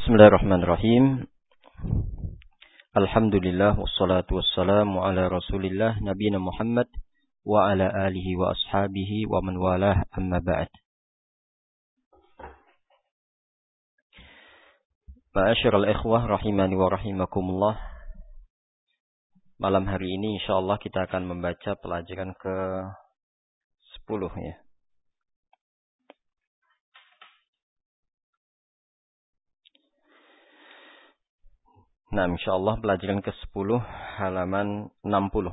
Bismillahirrahmanirrahim. Alhamdulillah wassalatu wassalamu ala Rasulillah nabiyina Muhammad wa ala alihi wa ashabihi wa man walah, amma ba'd. Ma'asyiral ikhwah rahimani wa rahimakumullah. Malam hari ini insyaallah kita akan membaca pelajaran ke-10 ya. Nah, insyaallah pelajaran ke-10 halaman 60.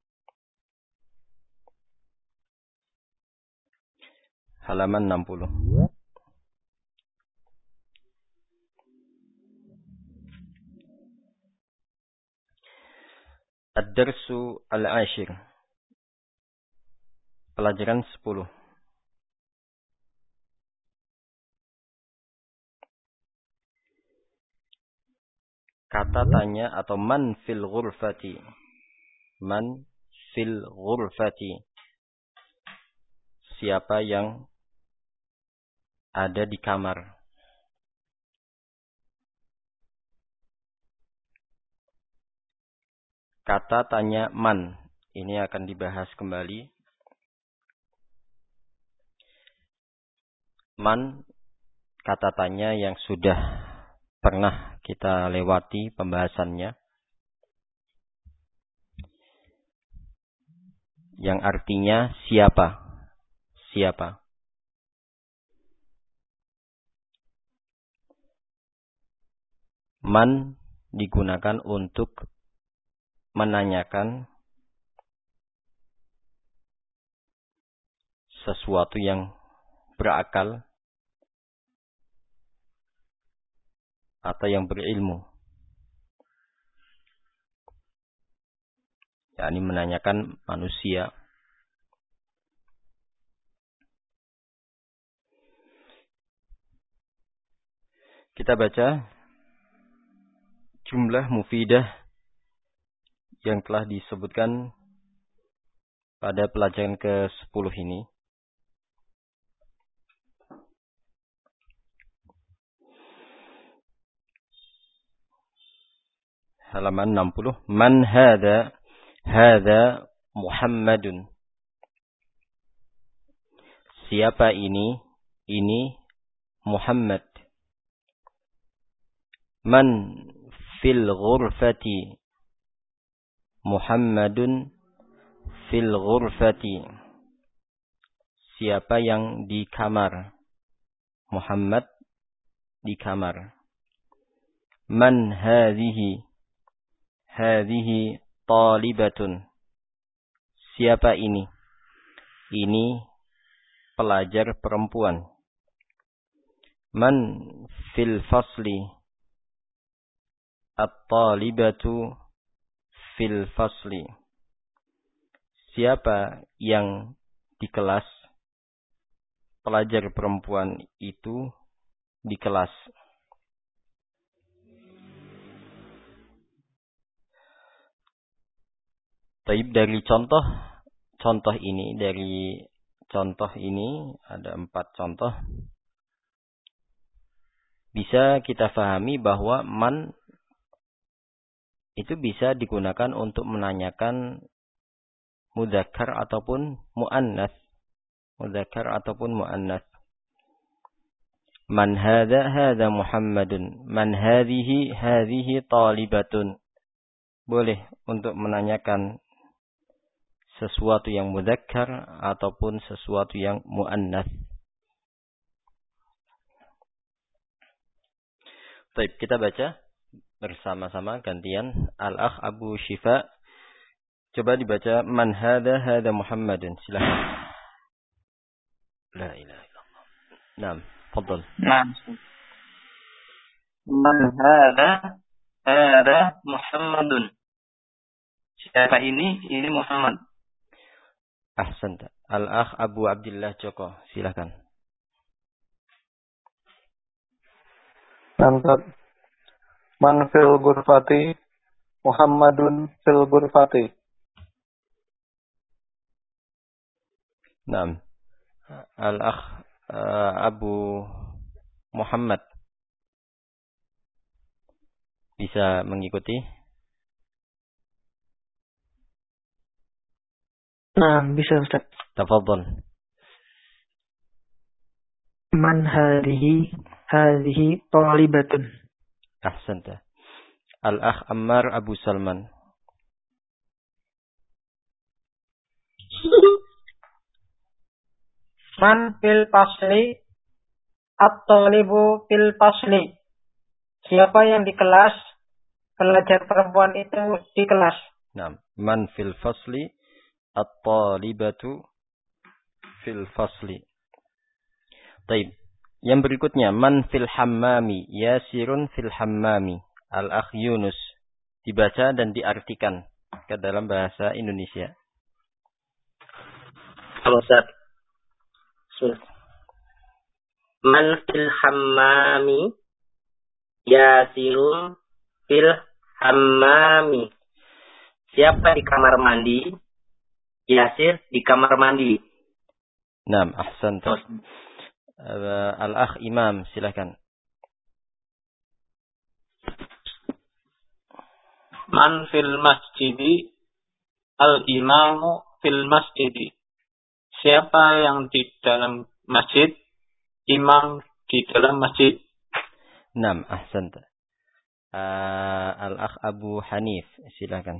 Halaman 60. Ad-Darsu Al-Ashir. Pelajaran 10. Kata tanya atau man fil ghurfati. Man fil ghurfati. Siapa yang ada di kamar? Kata tanya man. Ini akan dibahas kembali. Man, kata tanya yang sudah pernah kita lewati pembahasannya. Yang artinya siapa? Siapa? Man digunakan untuk menanyakan sesuatu yang berakal atau yang berilmu. yakni menanyakan manusia. Kita baca jumlah mufidah yang telah disebutkan pada pelajaran ke-10 ini. Halaman 60. Man hadha? Hadha Muhammadun. Siapa ini? Ini Muhammad. Man fil ghurfati? Muhammadun fil ghurfati. Siapa yang di kamar? Muhammad di kamar. Man hadhihi? Hadhihi talibatun. Siapa ini? Ini pelajar perempuan. Man fil fasli? At-talibatu fil fasli. Siapa yang di kelas? Pelajar perempuan itu di kelas. Taib, dari contoh ini, dari contoh ini ada 4 contoh. Bisa kita fahami bahwa man itu bisa digunakan untuk menanyakan mudzakkar ataupun muannats. Mudzakkar ataupun muannats. Man hadza? Hadza Muhammadun. Man hadhihi? Hadhihi talibatun. Boleh untuk menanyakan sesuatu yang mudzakkar ataupun sesuatu yang muannats. Baik, kita baca bersama-sama gantian. Al-akh Abu Syifa, coba dibaca man hadza? Hadza Muhammadun. Silakan. La ilaha illallah. Naam, tafadhal. Naam. Man hadza? Hadza Muhammadun. Siapa ini? Ini Muhammad. Ahsanta. Al-akh Abu Abdullah Joko, silakan. Mantap. Man fil ghurfati? Muhammadun fil ghurfati. Naam. Al-akh Abu Muhammad. bisa mengikuti? Nah, bisa Ustaz. Tafadhol. Man hadhihi talibatun. Ahsanta. Al-akh Ammar Abu Salman. Man fil fasli at-talibu fil fasli. Siapa yang di kelas? Pelajar perempuan itu di kelas. Nah, man fil fasli at-talibatu fil fasli. Baik. Yang berikutnya, man fil hammami yasirun fil hammami. Al-akh Yunus. Dibaca dan diartikan ke dalam bahasa Indonesia. Halo Ustaz. Man fil hammami yasirun fil hammami. Siapa di kamar mandi? Yasir di kamar mandi. Naam, ahsanta. Al-akh Imam, silakan. Man fil masjidi al-imamu fil masjidi. Siapa yang di dalam masjid? Imam di dalam masjid. Naam, ahsanta. Al-akh Abu Hanif, silakan.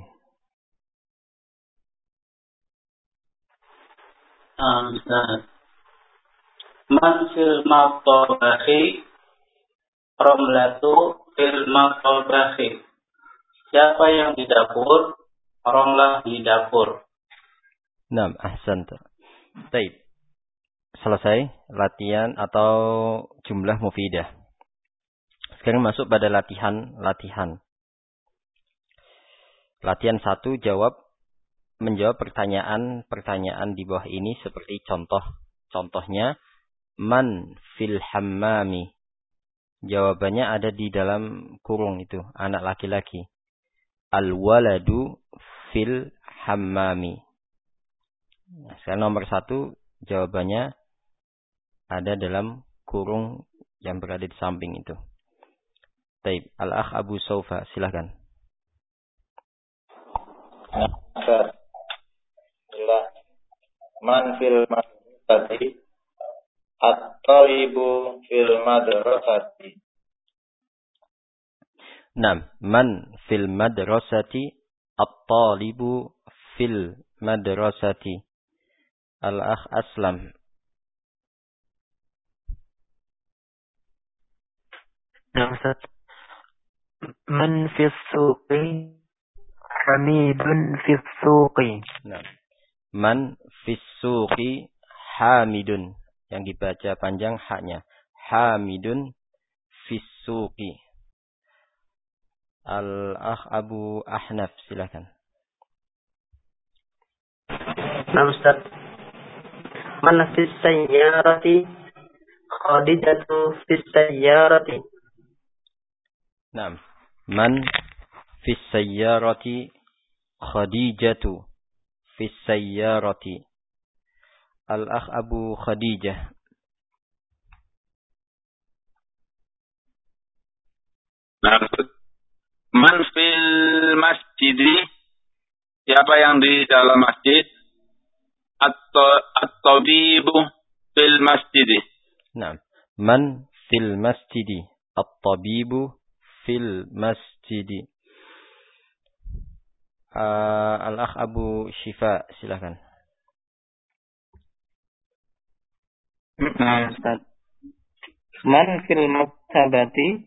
Man fil maqtabahi romlatu fil maqtabahi. Siapa yang di dapur? Romlah di dapur. Naam, ahsanta. Baik. Selesai latihan atau jumlah mufidah. Sekarang masuk pada latihan. Latihan 1, menjawab pertanyaan di bawah ini seperti contohnya man fil hammami. Jawabannya ada di dalam kurung itu, anak laki-laki. Al waladu fil hammami. Nah, sekarang nomor 1 jawabannya ada dalam kurung yang berada di samping itu. Baik, Al-akh Abu Saufa, silakan. Man fil madrasati at-talibu fil madrasati. Naam, man fil madrasati at-talibu fil madrasati. Al-akh Aslam. Nah, Ustaz. Man fis suqi hamidun fis suqi. Nah, man fis suqi hamidun. Yang dibaca panjang haknya. Hamidun fis suqi. Al-akh Abu Ahnaf, silakan. Nah Ustaz. Man fis sayyarati Khadijatu fis sayyarati. Naam. Man fis sayyarati Khadijatu fis sayyarati. Al-akh Abu Khadijah. Man fil masjidi. Siapa yang di dalam masjid? At-tabibu fil masjidi. Naam. Man fil masjidi. At-tabibu fil masjidi. Al-akh Abu Shifa, silakan. Ustaz. Man fil maktabati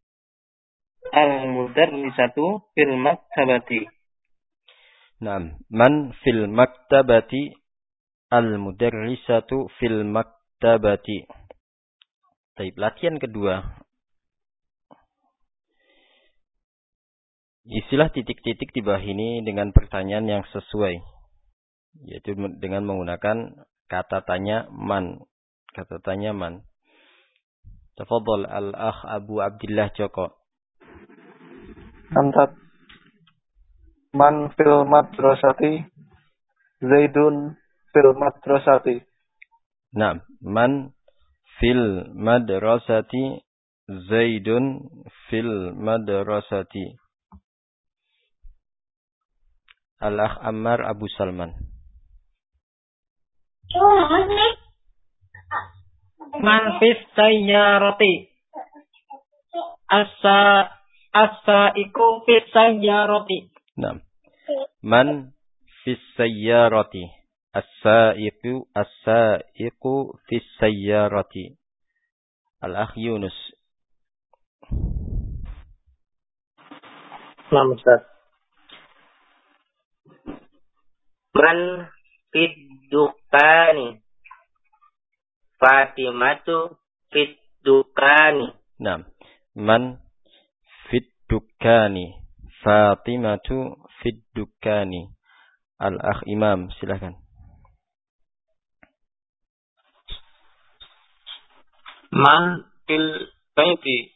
al-mudarrisatu fil maktabati. Naam. Man fil maktabati al-mudarrisatu fil maktabati. Baik, latihan kedua. Isilah titik-titik di bawah ini dengan pertanyaan yang sesuai. Yaitu dengan menggunakan kata tanya man. Tafadhol al-akh Abu Abdillah Joko. Antat. Man fil madrasati Zaidun fil madrasati. Nah, man fil madrasati Zaidun fil madrasati. Al-akh Ammar Abu Salman. Man fis sayyarati. As-saiqu fis sayyarati. Naam. Man fis sayyarati. As-saiqu fis sayyarati. Al-akh Yunus. Nah, Ustaz. Man fid dukani. Fatimatu fid dukani. Naam. Man fid dukani. Fatimatu fid dukani. Al-akh Imam, silakan. Man fil baiti.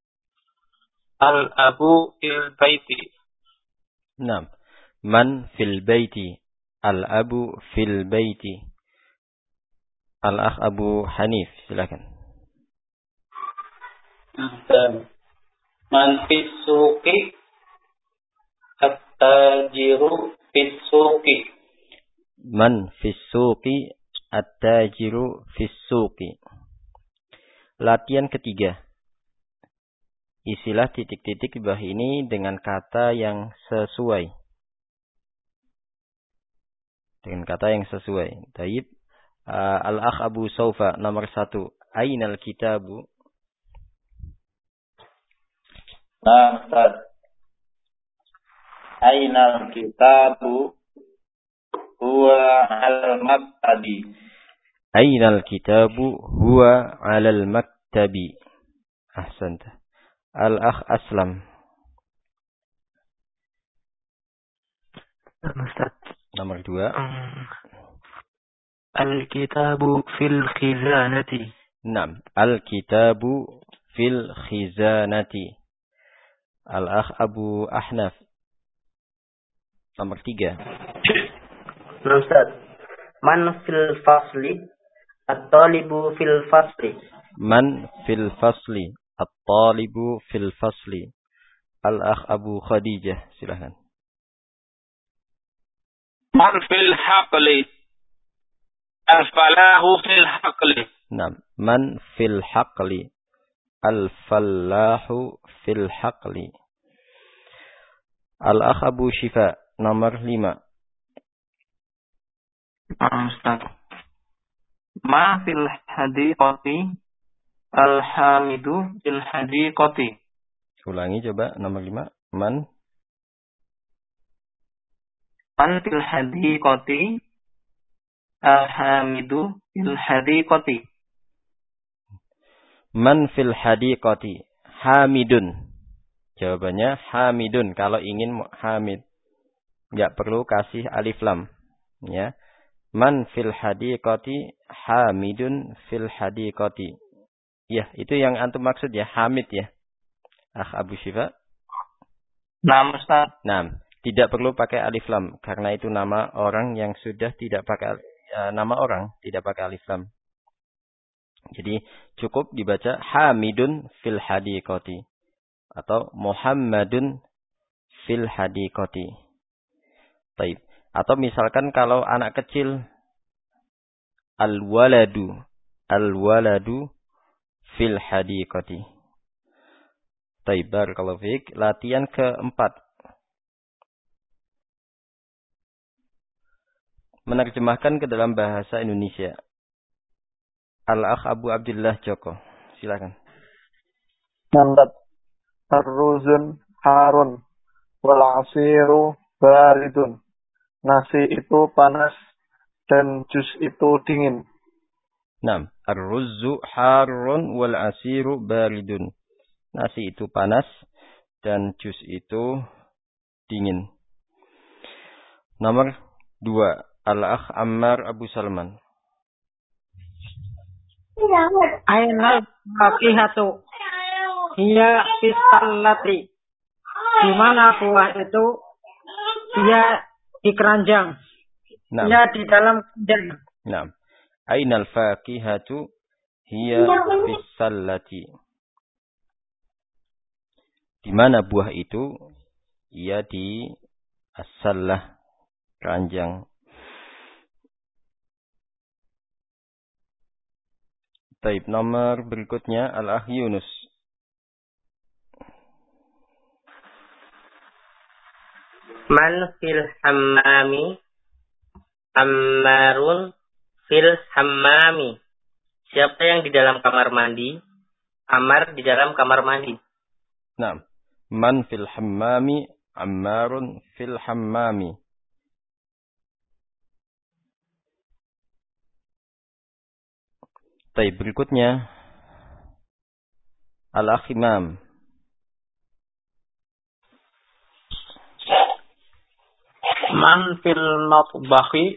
Al-abu fil baiti. Naam. Man fil baiti. Al-abu fil baiti. Al-akh Abu Hanif, silakan. Man fis suqi. At-tajiru fis suqi. Man fis suqi. At-tajiru fis suqi. Latihan ketiga. Isilah titik-titik di bawah ini dengan kata yang sesuai. Dengan kata yang sesuai. Taib. Al-akh Abu Saufa nomor 1. Ainal kitabu. Nah, Ustaz. Ainal kitabu huwa al-maktabi. Ainal kitabu huwa 'alal maktabi. Ahsanta. Al-akh Aslam. Ustaz. Nomor 2. Al-kitabu fil khizanati. Naam. Al-kitabu fil khizanati. Al-akh Abu Ahnaf. Nomor 3. Nah, Ustaz. Man fil fasli. At-talibu fil fasli. Man fil fasli. At-talibu fil fasli. Al-akh Abu Khadijah, silakan. Man fil haqli. Al-falahu fil haqli. Naam. Man fil haqli. Al-fallahu fil haqli. Al-akh Abu Shifa, nomor 5. Ustaz. Ma fil hadiqati. Al-hamidu fil hadiqati. Ulangi coba nomor 5. Man fil hadiqati. Al-hamidu fil hadiqati. Man fil hadiqati. Hamidun. Jawabannya hamidun. Kalau ingin hamid, enggak perlu kasih alif lam. Ya. Man fil hadiqati. Hamidun fil hadiqati. Ya, itu yang antum maksud ya, hamid ya. Abu Syifa. Nah, Ustaz. Nah, tidak perlu pakai alif lam karena itu nama orang yang sudah tidak pakai nama orang, tidak pakai alif lam. Jadi cukup dibaca Hamidun fil hadiqati atau Muhammadun fil hadiqati. Baik. Atau misalkan kalau anak kecil al-waladu fil hadiqati. Baik, barakallahu fiik. Latihan keempat. Menerjemahkan ke dalam bahasa Indonesia. Al-akh Abu Abdullah Joko. Silakan. Nandat ar-ruzun harun wal asiru baridun. Nasi itu panas dan jus itu dingin. Naam, ar-ruzzu harun wal asiru baridun. Nasi itu panas dan jus itu dingin. Nomor 2, Al-akh Ammar Abu Salman. Ainal fakihatu. Hiya fisallati. Di mana buah itu? Dia di keranjang. Naam. Dia di dalam keranjang. Naam. Ainal fakihatu hiya fisallati. Di mana buah itu? Ia di as-sallah, keranjang. Taib, nomor berikutnya Al-Akh Yunus. Man fil hammami ammarun fil hammami. Siapa yang di dalam kamar mandi? Ammar di dalam kamar mandi. Nah, man fil hammami ammarun fil hammami. Taib, berikutnya Al-Akh Imam. Man fil matbahi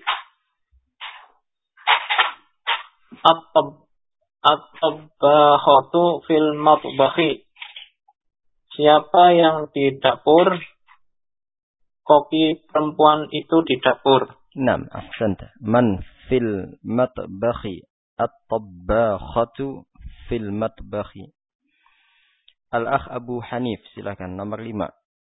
at-tabbahatu fil matbahi. Siapa yang di dapur? Koki perempuan itu di dapur. Naam, ahsanta. Man fil matbahi at-tabbakhatu fil matbahi. Al-Akh Abu Hanif, silakan nomor 5.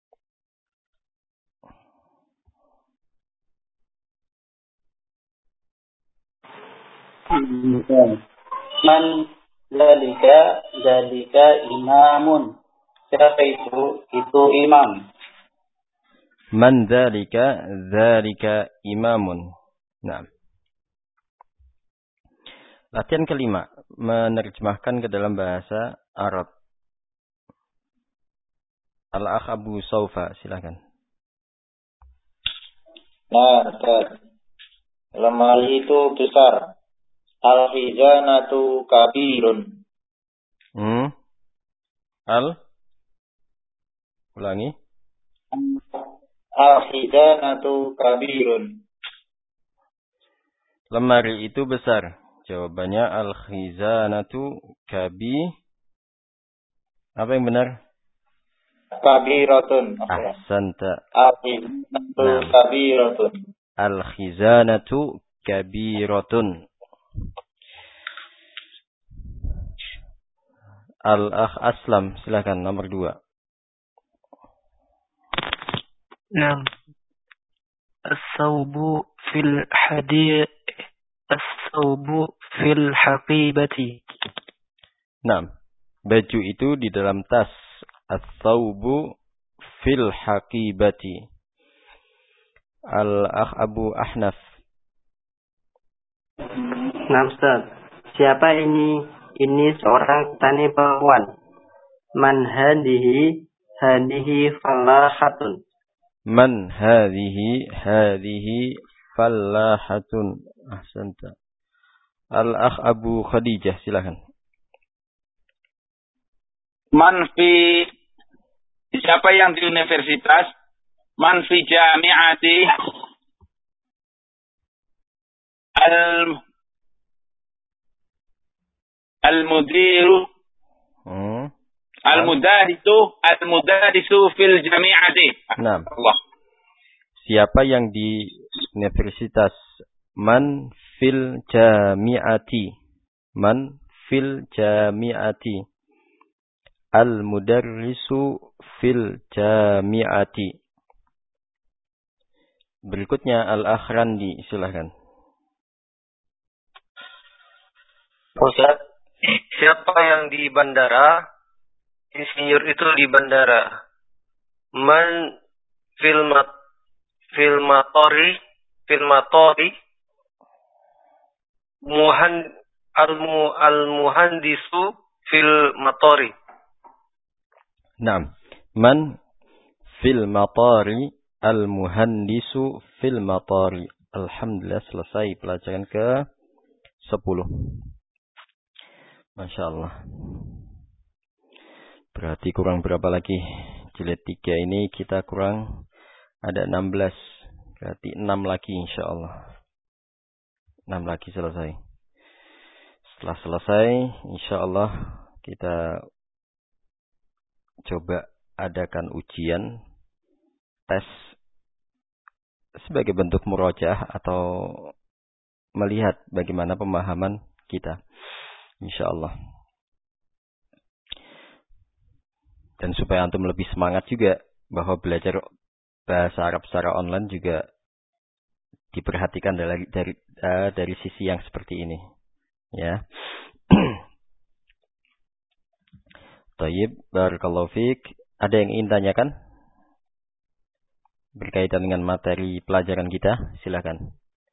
Man dzalika imamun. Siapa itu? Itu imam. Man dzalika imamun. Nah. Latihan kelima, menerjemahkan ke dalam bahasa Arab. Al-Akh Abu Saufa, silakan. Nah, lemari itu besar. Al-khizanatu kabirun. Ulangi. Al-khizanatu kabirun. Lemari itu besar. Jawabannya al-khizanatu apa yang benar? Kabiratun. Ahsanta. Al-khizanatu kabiratun. Al-khizanatu kabiratun. Al-Akh Aslam, silakan nomor 2. Naam. As-sawbu fil haqibati. Naam. Baju itu di dalam tas. As-sawbu fil haqibati. Al-Akh Abu Ahnaf. Nah, Ustaz. Siapa ini? Ini seorang petani perempuan. Man hadihi fallahatun. Man hadihi fallahatun. Ahsanta. Al-Akh Abu Khadijah, silakan. Siapa yang di universitas? Man fi jami'ati al-mudiru al-mudarisu fil jami'ati. Nah. Allah. Siapa yang di universitas? Man fil jami'ati. Man fil jami'ati. Al-mudarrisu fil jami'ati. Berikutnya Al-Akhrandi, silahkan. Ustaz, siapa yang di bandara? Insinyur itu di bandara. Man filmatori al-muhandisu fil matori. Naam. Man fil matari al-muhandisu fil matari. Alhamdulillah, selesai pelajaran ke 10. Masya Allah. Berarti kurang berapa lagi? Jilid 3 ini kita kurang ada 16. Berarti 6 lagi insya Allah. 6 lagi selesai. Setelah selesai, insya Allah kita coba adakan ujian, tes sebagai bentuk murojaah atau melihat bagaimana pemahaman kita. Insya Allah. Dan supaya antum lebih semangat juga bahwa belajar bahasa Arab secara online juga diperhatikan dari sisi yang seperti ini. Ya. Tayyib, barakallahu fiik. Ada yang ingin tanyakan berkaitan dengan materi pelajaran kita? Silakan.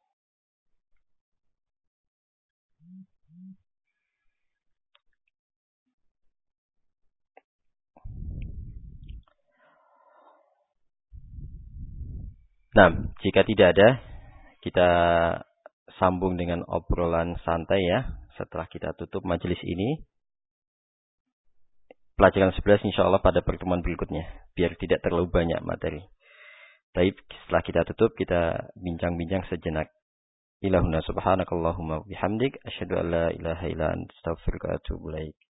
Nah, jika tidak ada, kita sambung dengan obrolan santai ya. Setelah kita tutup majelis ini. Pelajaran 11 insya Allah pada pertemuan berikutnya. Biar tidak terlalu banyak materi. Baik, setelah kita tutup, kita bincang-bincang sejenak. Ilahuna subhanakallahumma bihamdik. Asyhadu an la ilaha illa anta astaghfiruka wa atubu ilaik.